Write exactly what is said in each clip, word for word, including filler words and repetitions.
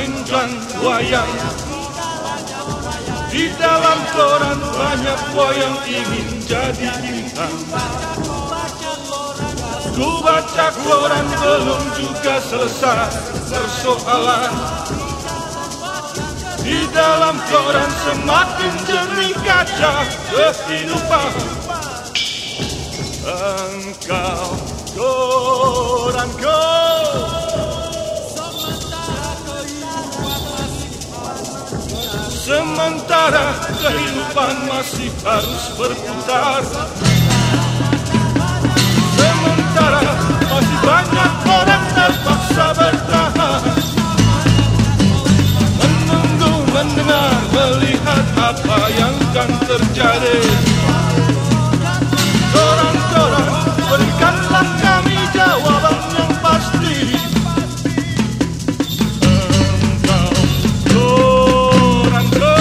mainkan wayang. Di dalam koran banyak wayang ingin jadi bintang. Ku baca koran belum juga selesai persoalan. Di dalam koran semakin jernih kaca kehidupan. Engkau koranku, sementara kehidupan masih harus berputar. Sementara masih banyak orang terpaksa bertahan, menunggu, mendengar, melihat apa yang akan terjadi. Koran-koran, berikanlah kami jawaban yang pasti. Engkau koranku,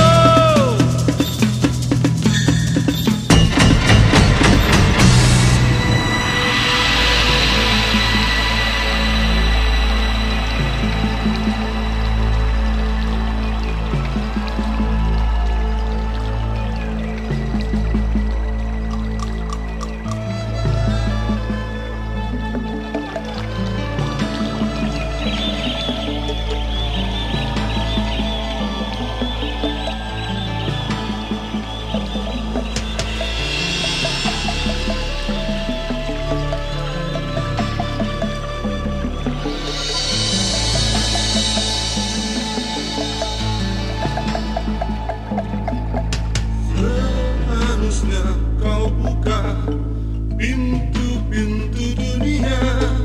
kau buka pintu-pintu dunia,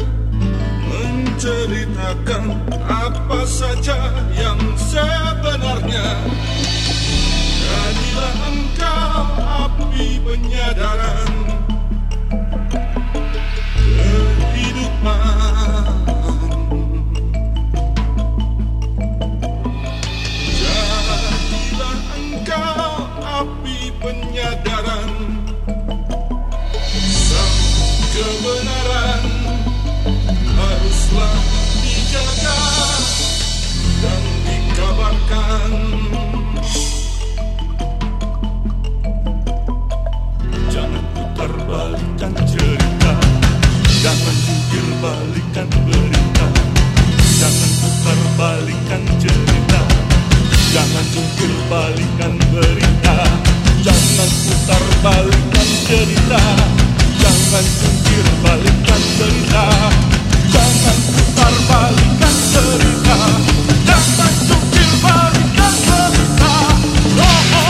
menceritakan apa saja yang sebenarnya. Jadilah engkau api penyadaran kehidupan. Jadilah engkau api penyadaran. Sang kebenaran haruslah dijaga dan dikabarkan. Jangan putar balikan cerita, jangan jungkir balikan berita. Jangan putar balikan cerita, jangan jungkir balikan berita. Jangan putar balikan cerita, jangan jungkir balikan cerita. Jangan putar balikan cerita, jangan jungkir balikan cerita. Oh, oh.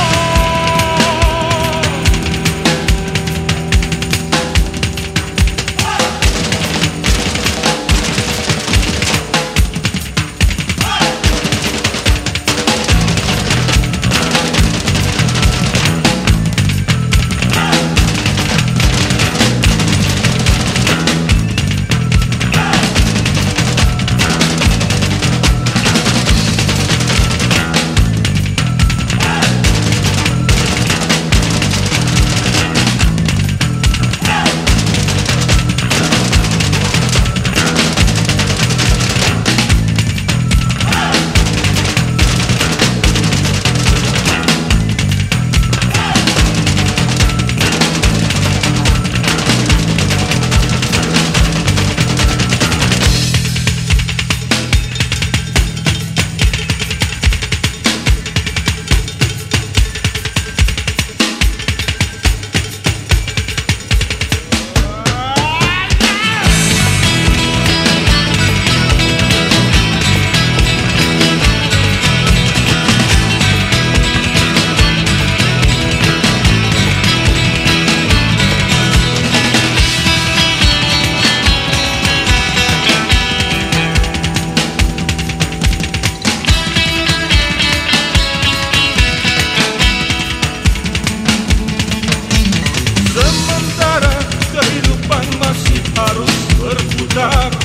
Sementara kehidupan masih harus berputar.